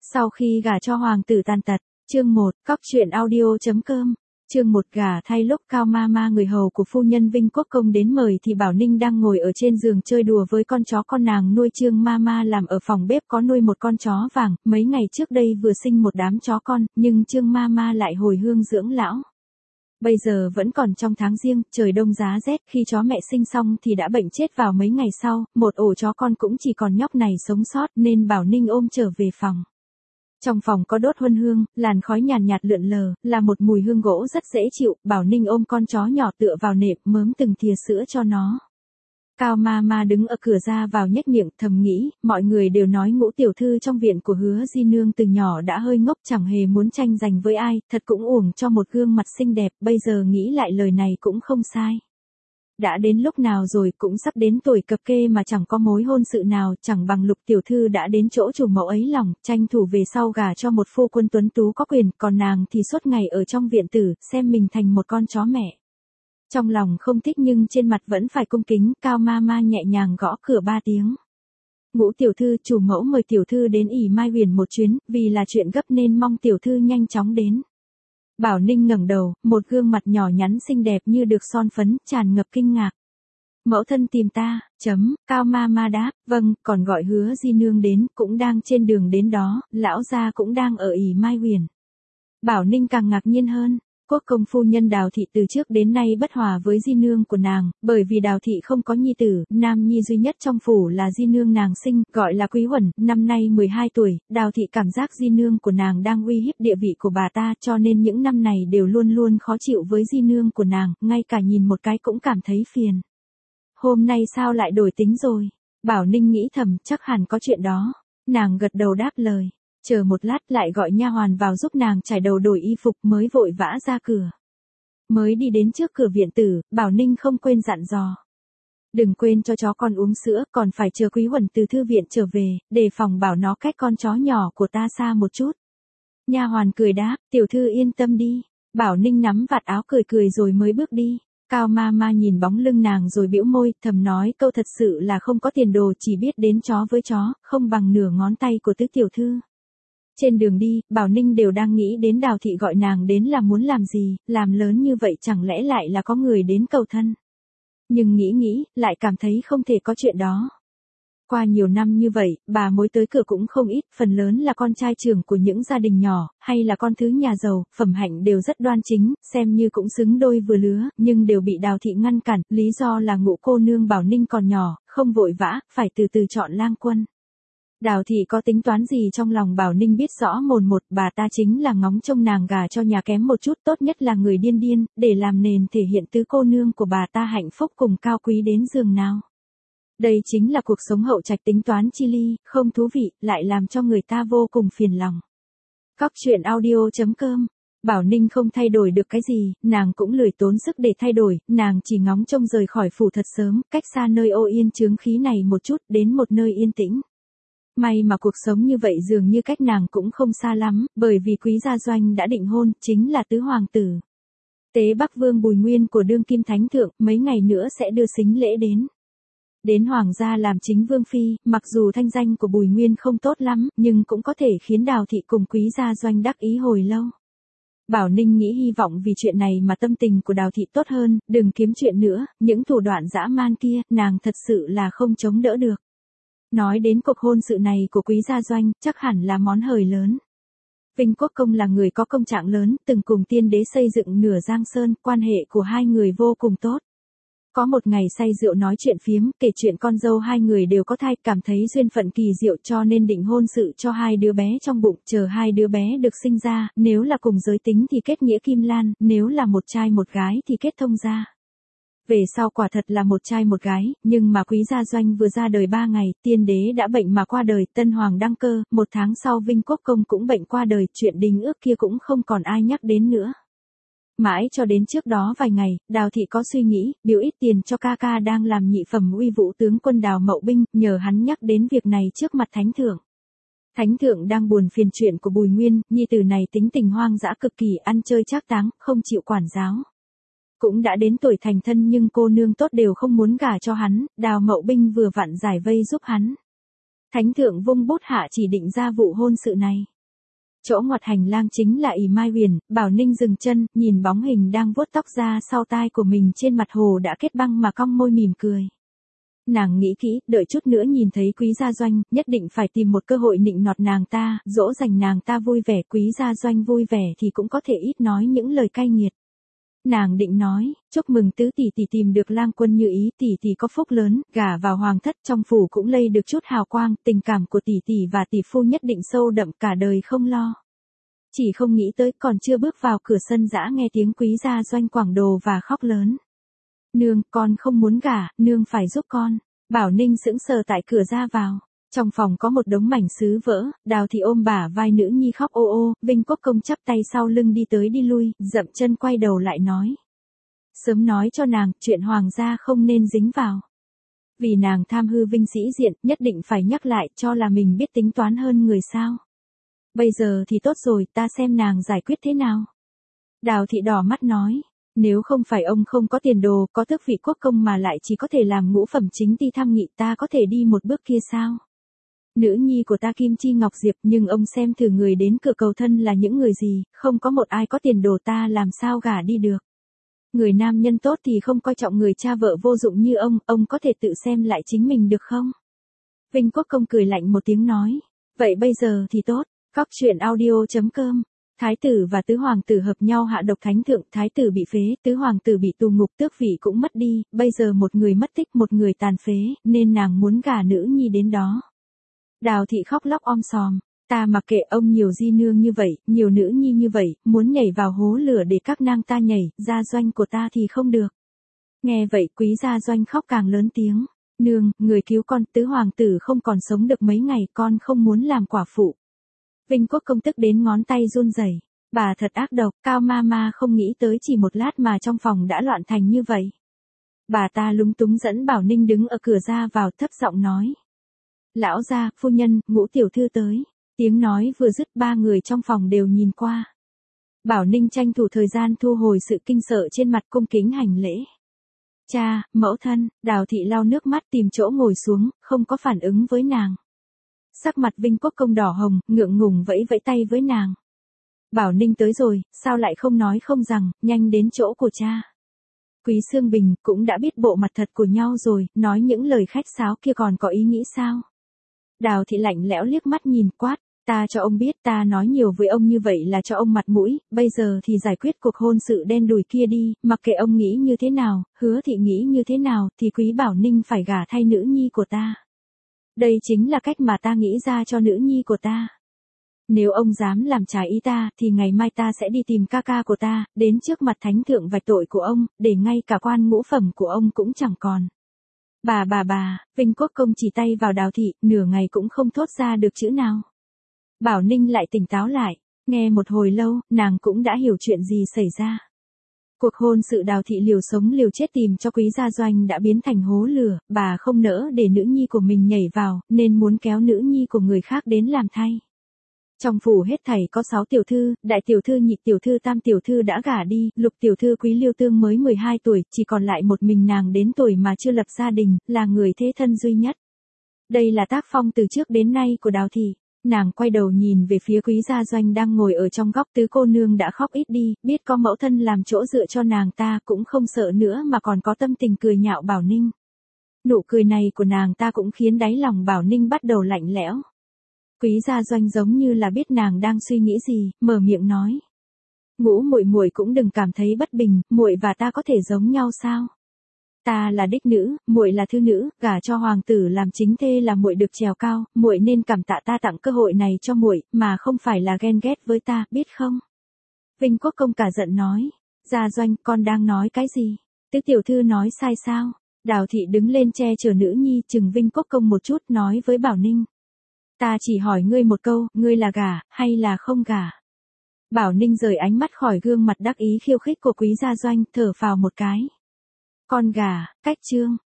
Sau khi gả cho hoàng tử tàn tật, chương 1, cóc truyện audio.com, chương 1 gả thay lúc Cao Mama người hầu của phu nhân Vinh Quốc Công đến mời thì Bảo Ninh đang ngồi ở trên giường chơi đùa với con chó con nàng nuôi. Trương Mama làm ở phòng bếp có nuôi một con chó vàng, mấy ngày trước đây vừa sinh một đám chó con, nhưng Trương Mama lại hồi hương dưỡng lão. Bây giờ vẫn còn trong tháng riêng, trời đông giá rét, khi chó mẹ sinh xong thì đã bệnh chết vào mấy ngày sau, một ổ chó con cũng chỉ còn nhóc này sống sót nên Bảo Ninh ôm trở về phòng. Trong phòng có đốt huân hương, làn khói nhàn nhạt lượn lờ, là một mùi hương gỗ rất dễ chịu. Bảo Ninh ôm con chó nhỏ tựa vào nệm mớm từng thìa sữa cho nó. Cao Mama đứng ở cửa ra vào nhếch miệng thầm nghĩ, mọi người đều nói Ngũ tiểu thư trong viện của Hứa Di Nương từ nhỏ đã hơi ngốc, chẳng hề muốn tranh giành với ai, thật cũng uổng cho một gương mặt xinh đẹp. Bây giờ nghĩ lại lời này cũng không sai. Đã đến lúc nào rồi, cũng sắp đến tuổi cập kê mà chẳng có mối hôn sự nào, chẳng bằng Lục tiểu thư đã đến chỗ chủ mẫu ấy lòng, tranh thủ về sau gả cho một phu quân tuấn tú có quyền, còn nàng thì suốt ngày ở trong viện tử, xem mình thành một con chó mẹ. Trong lòng không thích nhưng trên mặt vẫn phải cung kính. Cao Mama nhẹ nhàng gõ cửa 3 tiếng. Ngũ tiểu thư, chủ mẫu mời tiểu thư đến ỉ Mai Huyền một chuyến, vì là chuyện gấp nên mong tiểu thư nhanh chóng đến. Bảo Ninh ngẩng đầu, một gương mặt nhỏ nhắn xinh đẹp như được son phấn, tràn ngập kinh ngạc. Mẫu thân tìm ta, Cao Mama đáp, vâng, còn gọi Hứa Di Nương đến, cũng đang trên đường đến đó, lão gia cũng đang ở ỉ Mai Huyền. Bảo Ninh càng ngạc nhiên hơn. Quốc công phu nhân Đào thị từ trước đến nay bất hòa với Di Nương của nàng, bởi vì Đào thị không có nhi tử, nam nhi duy nhất trong phủ là Di Nương nàng sinh, gọi là Quý Huẩn, năm nay 12 tuổi, Đào thị cảm giác Di Nương của nàng đang uy hiếp địa vị của bà ta, cho nên những năm này đều luôn luôn khó chịu với Di Nương của nàng, ngay cả nhìn một cái cũng cảm thấy phiền. Hôm nay sao lại đổi tính rồi? Bảo Ninh nghĩ thầm, chắc hẳn có chuyện đó. Nàng gật đầu đáp lời. Chờ một lát lại gọi nha hoàn vào giúp nàng trải đầu đổi y phục mới vội vã ra cửa. Mới đi đến trước cửa viện tử, Bảo Ninh không quên dặn dò. Đừng quên cho chó con uống sữa, còn phải chờ Quý Huẩn từ thư viện trở về, đề phòng bảo nó cách con chó nhỏ của ta xa một chút. Nha hoàn cười đáp, tiểu thư yên tâm đi. Bảo Ninh nắm vạt áo cười cười rồi mới bước đi. Cao Mama nhìn bóng lưng nàng rồi bĩu môi, thầm nói câu thật sự là không có tiền đồ, chỉ biết đến chó với chó, không bằng nửa ngón tay của tứ tiểu thư. Trên đường đi, Bảo Ninh đều đang nghĩ đến Đào thị gọi nàng đến là muốn làm gì, làm lớn như vậy chẳng lẽ lại là có người đến cầu thân. Nhưng nghĩ, lại cảm thấy không thể có chuyện đó. Qua nhiều năm như vậy, bà mối tới cửa cũng không ít, phần lớn là con trai trưởng của những gia đình nhỏ, hay là con thứ nhà giàu, phẩm hạnh đều rất đoan chính, xem như cũng xứng đôi vừa lứa, nhưng đều bị Đào thị ngăn cản, lý do là Ngũ cô nương Bảo Ninh còn nhỏ, không vội vã, phải từ từ chọn lang quân. Đào thị có tính toán gì trong lòng Bảo Ninh biết rõ mồn một, bà ta chính là ngóng trông nàng gả cho nhà kém một chút, tốt nhất là người điên, để làm nền thể hiện tứ cô nương của bà ta hạnh phúc cùng cao quý đến giường nào. Đây chính là cuộc sống hậu trạch, tính toán chi ly, không thú vị, lại làm cho người ta vô cùng phiền lòng. Cóc truyện audio.com. Bảo Ninh không thay đổi được cái gì, nàng cũng lười tốn sức để thay đổi, nàng chỉ ngóng trông rời khỏi phủ thật sớm, cách xa nơi ô yên chướng khí này một chút, đến một nơi yên tĩnh. May mà cuộc sống như vậy dường như cách nàng cũng không xa lắm, bởi vì Quý gia Doanh đã định hôn, chính là tứ hoàng tử. Tế Bắc Vương Bùi Nguyên của đương kim thánh thượng, mấy ngày nữa sẽ đưa sính lễ đến. Đến hoàng gia làm chính vương phi, mặc dù thanh danh của Bùi Nguyên không tốt lắm, nhưng cũng có thể khiến Đào thị cùng Quý gia Doanh đắc ý hồi lâu. Bảo Ninh nghĩ hy vọng vì chuyện này mà tâm tình của Đào thị tốt hơn, đừng kiếm chuyện nữa, những thủ đoạn dã man kia, nàng thật sự là không chống đỡ được. Nói đến cuộc hôn sự này của Quý gia Doanh, chắc hẳn là món hời lớn. Vinh Quốc Công là người có công trạng lớn, từng cùng tiên đế xây dựng nửa Giang Sơn, quan hệ của hai người vô cùng tốt. Có một ngày say rượu nói chuyện phiếm, kể chuyện con dâu hai người đều có thai, cảm thấy duyên phận kỳ diệu cho nên định hôn sự cho hai đứa bé trong bụng, chờ hai đứa bé được sinh ra, nếu là cùng giới tính thì kết nghĩa kim lan, nếu là một trai một gái thì kết thông gia. Về sau quả thật là một trai một gái, nhưng mà Quý gia Doanh vừa ra đời 3 ngày, tiên đế đã bệnh mà qua đời, tân hoàng đăng cơ, 1 tháng sau Vinh Quốc Công cũng bệnh qua đời, chuyện đính ước kia cũng không còn ai nhắc đến nữa. Mãi cho đến trước đó vài ngày, Đào thị có suy nghĩ, biếu ít tiền cho ca ca đang làm nhị phẩm uy vũ tướng quân Đào Mậu Binh, nhờ hắn nhắc đến việc này trước mặt thánh thượng. Thánh thượng đang buồn phiền chuyện của Bùi Nguyên, nhi tử này tính tình hoang dã cực kỳ, ăn chơi trác táng, không chịu quản giáo. Cũng đã đến tuổi thành thân nhưng cô nương tốt đều không muốn gả cho hắn, Đào Mậu Binh vừa vặn giải vây giúp hắn. Thánh thượng vung bút hạ chỉ định ra vụ hôn sự này. Chỗ ngoặt hành lang chính là ỷ Mai Huyền, Bảo Ninh dừng chân, nhìn bóng hình đang vuốt tóc ra sau tai của mình trên mặt hồ đã kết băng mà cong môi mỉm cười. Nàng nghĩ kỹ, đợi chút nữa nhìn thấy Quý Gia Doanh, nhất định phải tìm một cơ hội nịnh nọt nàng ta, dỗ dành nàng ta vui vẻ. Quý Gia Doanh vui vẻ thì cũng có thể ít nói những lời cay nghiệt. Nàng định nói, chúc mừng tứ tỷ tỷ tìm được lang quân như ý, tỷ tỷ có phúc lớn, gả vào hoàng thất trong phủ cũng lây được chút hào quang, tình cảm của tỷ tỷ và tỷ phu nhất định sâu đậm cả đời không lo. Chỉ không nghĩ tới còn chưa bước vào cửa sân dã nghe tiếng Quý Gia Doanh quảng đồ và khóc lớn. Nương, con không muốn gả, nương phải giúp con. Bảo Ninh sững sờ tại cửa ra vào. Trong phòng có một đống mảnh sứ vỡ, Đào Thị ôm bả vai nữ nhi khóc ô ô, Vinh Quốc Công chắp tay sau lưng đi tới đi lui, dậm chân quay đầu lại nói. Sớm nói cho nàng, chuyện hoàng gia không nên dính vào. Vì nàng tham hư vinh sĩ diện, nhất định phải nhắc lại cho là mình biết tính toán hơn người sao. Bây giờ thì tốt rồi, ta xem nàng giải quyết thế nào. Đào Thị đỏ mắt nói. Nếu không phải ông không có tiền đồ, có tước vị quốc công mà lại chỉ có thể làm ngũ phẩm chính ti tham nghị, ta có thể đi một bước kia sao? Nữ nhi của ta Kim Chi Ngọc Diệp, nhưng ông xem thử người đến cửa cầu thân là những người gì, không có một ai có tiền đồ ta làm sao gả đi được. Người nam nhân tốt thì không coi trọng người cha vợ vô dụng như ông có thể tự xem lại chính mình được không? Vinh Quốc Công cười lạnh một tiếng nói, vậy bây giờ thì tốt, Cóc Truyện Audio.com. Thái tử và tứ hoàng tử hợp nhau hạ độc thánh thượng, thái tử bị phế, tứ hoàng tử bị tù ngục, tước vị cũng mất đi, bây giờ một người mất tích, một người tàn phế, nên nàng muốn gả nữ nhi đến đó. Đào Thị khóc lóc om sòm, ta mặc kệ ông nhiều di nương như vậy, nhiều nữ nhi như vậy, muốn nhảy vào hố lửa để các nang ta nhảy, Gia Doanh của ta thì không được. Nghe vậy Quý Gia Doanh khóc càng lớn tiếng, nương, người cứu con, tứ hoàng tử không còn sống được mấy ngày, con không muốn làm quả phụ. Vinh Quốc Công tức đến ngón tay run rẩy, bà thật ác độc, Cao Mama không nghĩ tới chỉ một lát mà trong phòng đã loạn thành như vậy. Bà ta lúng túng dẫn Bảo Ninh đứng ở cửa ra vào thấp giọng nói. Lão gia, phu nhân, Ngũ tiểu thư tới. Tiếng nói vừa dứt ba người trong phòng đều nhìn qua. Bảo Ninh tranh thủ thời gian thu hồi sự kinh sợ trên mặt cung kính hành lễ. Cha, mẫu thân, Đào Thị lau nước mắt tìm chỗ ngồi xuống, không có phản ứng với nàng. Sắc mặt Vinh Quốc Công đỏ hồng, ngượng ngùng vẫy vẫy tay với nàng. Bảo Ninh tới rồi, sao lại không nói không rằng, nhanh đến chỗ của cha. Quý Sương Bình cũng đã biết bộ mặt thật của nhau rồi, nói những lời khách sáo kia còn có ý nghĩ sao? Đào Thị lạnh lẽo liếc mắt nhìn quát, ta cho ông biết ta nói nhiều với ông như vậy là cho ông mặt mũi, bây giờ thì giải quyết cuộc hôn sự đen đủi kia đi, mặc kệ ông nghĩ như thế nào, Hứa Thị nghĩ như thế nào, thì Quý Bảo Ninh phải gả thay nữ nhi của ta. Đây chính là cách mà ta nghĩ ra cho nữ nhi của ta. Nếu ông dám làm trái ý ta, thì ngày mai ta sẽ đi tìm ca ca của ta, đến trước mặt thánh thượng vạch tội của ông, để ngay cả quan ngũ phẩm của ông cũng chẳng còn. Bà, Vinh Quốc Công chỉ tay vào Đào Thị, nửa ngày cũng không thốt ra được chữ nào. Bảo Ninh lại tỉnh táo lại, nghe một hồi lâu, nàng cũng đã hiểu chuyện gì xảy ra. Cuộc hôn sự Đào Thị liều sống liều chết tìm cho Quý Gia Doanh đã biến thành hố lửa, bà không nỡ để nữ nhi của mình nhảy vào, nên muốn kéo nữ nhi của người khác đến làm thay. Trong phủ hết thảy có 6 tiểu thư, đại tiểu thư, nhị tiểu thư, tam tiểu thư đã gả đi, lục tiểu thư Quý Liêu Tương mới 12 tuổi, chỉ còn lại một mình nàng đến tuổi mà chưa lập gia đình, là người thế thân duy nhất. Đây là tác phong từ trước đến nay của Đào Thị. Nàng quay đầu nhìn về phía Quý Gia Doanh đang ngồi ở trong góc, tứ cô nương đã khóc ít đi, biết có mẫu thân làm chỗ dựa cho nàng ta cũng không sợ nữa mà còn có tâm tình cười nhạo Bảo Ninh. Nụ cười này của nàng ta cũng khiến đáy lòng Bảo Ninh bắt đầu lạnh lẽo. Quý Gia Doanh giống như là biết nàng đang suy nghĩ gì, mở miệng nói. Ngũ muội cũng đừng cảm thấy bất bình, muội và ta có thể giống nhau sao? Ta là đích nữ, muội là thư nữ, gả cho hoàng tử làm chính thê là muội được trèo cao, muội nên cảm tạ ta tặng cơ hội này cho muội, mà không phải là ghen ghét với ta, biết không? Vinh Quốc Công cả giận nói, Gia Doanh, con đang nói cái gì? Tứ tiểu thư nói sai sao? Đào Thị đứng lên che chở nữ nhi, chừng Vinh Quốc Công một chút, nói với Bảo Ninh. Ta chỉ hỏi ngươi một câu, ngươi là gả, hay là không gả? Bảo Ninh rời ánh mắt khỏi gương mặt đắc ý khiêu khích của Quý Gia Doanh, thở phào một cái. Con gả, cách chương.